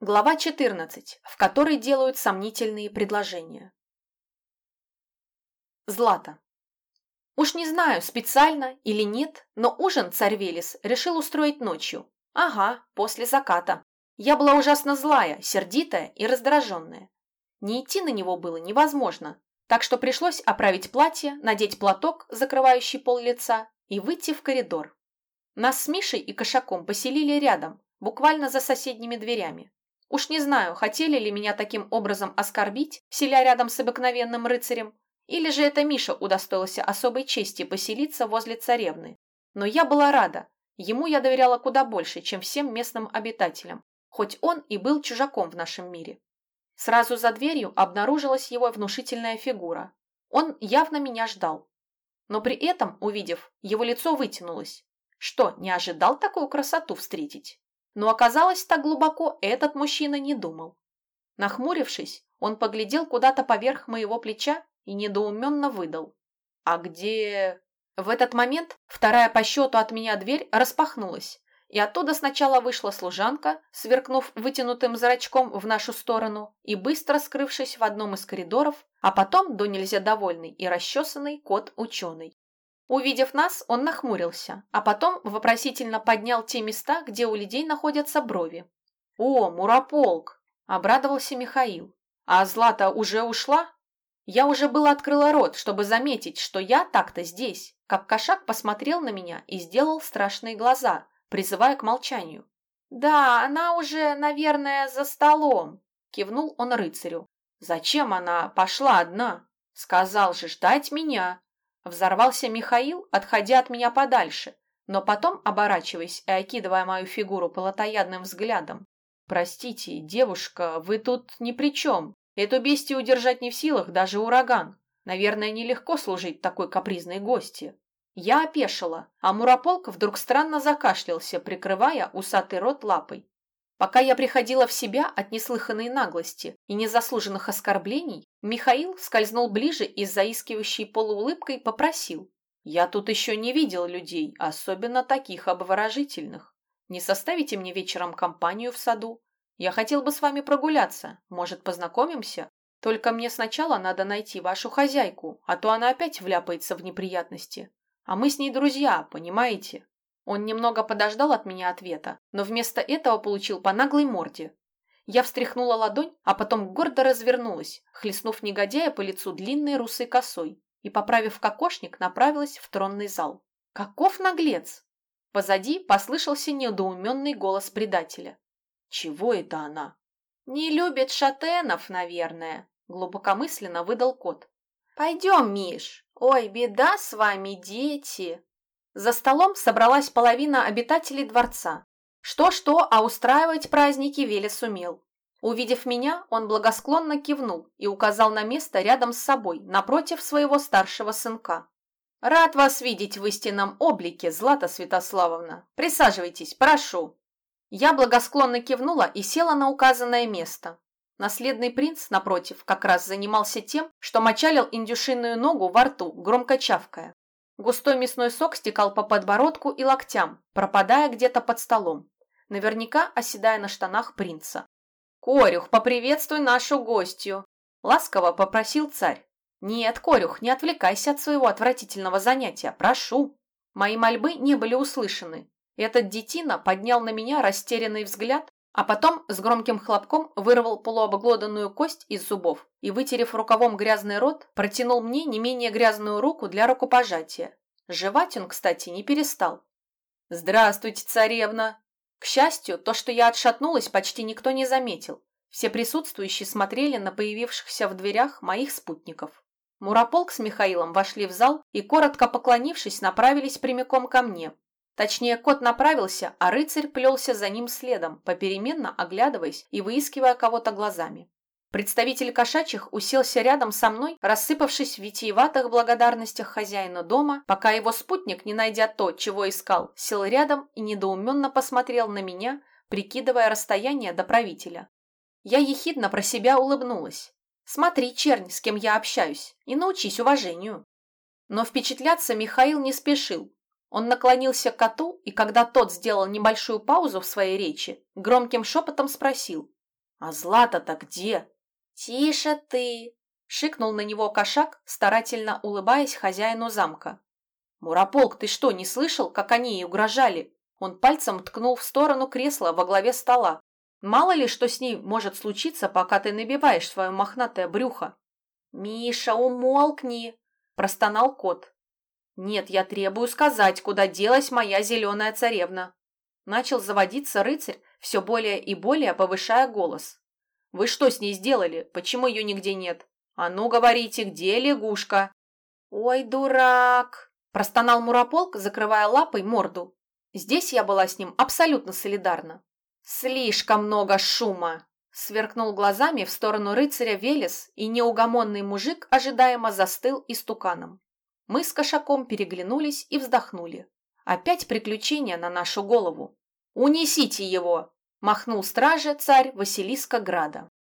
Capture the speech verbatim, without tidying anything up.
Глава четырнадцать, в которой делают сомнительные предложения. Злата. Уж не знаю, специально или нет, но ужин царь Велес решил устроить ночью. Ага, после заката. Я была ужасно злая, сердитая и раздраженная. Не идти на него было невозможно, так что пришлось оправить платье, надеть платок, закрывающий пол лица, и выйти в коридор. Нас с Мишей и Кошаком поселили рядом, буквально за соседними дверями. Уж не знаю, хотели ли меня таким образом оскорбить, селя рядом с обыкновенным рыцарем, или же это Миша удостоился особой чести поселиться возле царевны. Но я была рада, ему я доверяла куда больше, чем всем местным обитателям, хоть он и был чужаком в нашем мире. Сразу за дверью обнаружилась его внушительная фигура. Он явно меня ждал. Но при этом, увидев, его лицо вытянулось. Что, не ожидал такую красоту встретить? Но оказалось, так глубоко этот мужчина не думал. Нахмурившись, он поглядел куда-то поверх моего плеча и недоуменно выдал. «А где...» В этот момент вторая по счету от меня дверь распахнулась, и оттуда сначала вышла служанка, сверкнув вытянутым зрачком в нашу сторону и быстро скрывшись в одном из коридоров, а потом до нельзя довольный и расчесанный кот-ученый. Увидев нас, он нахмурился, а потом вопросительно поднял те места, где у людей находятся брови. «О, Мурополк!» – обрадовался Михаил. «А Злата уже ушла?» Я уже было открыла рот, чтобы заметить, что я так-то здесь, как Кошак посмотрел на меня и сделал страшные глаза, призывая к молчанию. «Да, она уже, наверное, за столом», – кивнул он рыцарю. «Зачем она пошла одна? Сказал же ждать меня». Взорвался Михаил, отходя от меня подальше, но потом, оборачиваясь и окидывая мою фигуру плотоядным взглядом. «Простите, девушка, вы тут ни при чем. Эту бестию удержать не в силах даже ураган. Наверное, нелегко служить такой капризной гости». Я опешила, а Мурополк вдруг странно закашлялся, прикрывая усатый рот лапой. Пока я приходила в себя от неслыханной наглости и незаслуженных оскорблений, Михаил скользнул ближе и с заискивающей полуулыбкой попросил. «Я тут еще не видел людей, особенно таких обворожительных. Не составите мне вечером компанию в саду? Я хотел бы с вами прогуляться, может, познакомимся? Только мне сначала надо найти вашу хозяйку, а то она опять вляпается в неприятности. А мы с ней друзья, понимаете?» Он немного подождал от меня ответа, но вместо этого получил по наглой морде. Я встряхнула ладонь, а потом гордо развернулась, хлестнув негодяя по лицу длинной русой косой и, поправив кокошник, направилась в тронный зал. Каков наглец! Позади послышался недоуменный голос предателя. «Чего это она?» «Не любит шатенов, наверное», — глубокомысленно выдал кот. «Пойдем, Миш. Ой, беда с вами, дети!» За столом собралась половина обитателей дворца. Что-что, а устраивать праздники Велес умел. Увидев меня, он благосклонно кивнул и указал на место рядом с собой, напротив своего старшего сынка. «Рад вас видеть в истинном облике, Злата Святославовна. Присаживайтесь, прошу». Я благосклонно кивнула и села на указанное место. Наследный принц, напротив, как раз занимался тем, что мочалил индюшиную ногу во рту, громко чавкая. Густой мясной сок стекал по подбородку и локтям, пропадая где-то под столом, наверняка оседая на штанах принца. «Корюх, поприветствуй нашу гостью!» – ласково попросил царь. «Нет, Корюх, не отвлекайся от своего отвратительного занятия, прошу!» Мои мольбы не были услышаны. Этот детина поднял на меня растерянный взгляд, а потом с громким хлопком вырвал полуобглоданную кость из зубов и, вытерев рукавом грязный рот, протянул мне не менее грязную руку для рукопожатия. Жевать он, кстати, не перестал. «Здравствуйте, царевна!» К счастью, то, что я отшатнулась, почти никто не заметил. Все присутствующие смотрели на появившихся в дверях моих спутников. Мурополк с Михаилом вошли в зал и, коротко поклонившись, направились прямиком ко мне. Точнее, кот направился, а рыцарь плелся за ним следом, попеременно оглядываясь и выискивая кого-то глазами. Представитель кошачьих уселся рядом со мной, рассыпавшись в витиеватых благодарностях хозяина дома, пока его спутник, не найдя то, чего искал, сел рядом и недоуменно посмотрел на меня, прикидывая расстояние до правителя. Я ехидно про себя улыбнулась. «Смотри, чернь, с кем я общаюсь, и научись уважению». Но впечатляться Михаил не спешил. Он наклонился к коту, и когда тот сделал небольшую паузу в своей речи, громким шепотом спросил. А Злата-то где? Тише ты, шикнул на него кошак, старательно улыбаясь хозяину замка. Мурополк, ты что, не слышал, как они ей угрожали? Он пальцем ткнул в сторону кресла во главе стола. Мало ли, что с ней может случиться, пока ты набиваешь свое мохнатое брюхо. «Миша, умолкни!» – простонал кот. «Нет, я требую сказать, куда делась моя зеленая царевна». Начал заводиться рыцарь, все более и более повышая голос. «Вы что с ней сделали? Почему ее нигде нет? А ну, говорите, где лягушка?» «Ой, дурак!» – простонал Мурополк, закрывая лапой морду. Здесь я была с ним абсолютно солидарна. «Слишком много шума!» – сверкнул глазами в сторону рыцаря Велес, и неугомонный мужик ожидаемо застыл истуканом. Мы с кошаком переглянулись и вздохнули. Опять приключения на нашу голову. «Унесите его!» – махнул страже царь Василиска Града.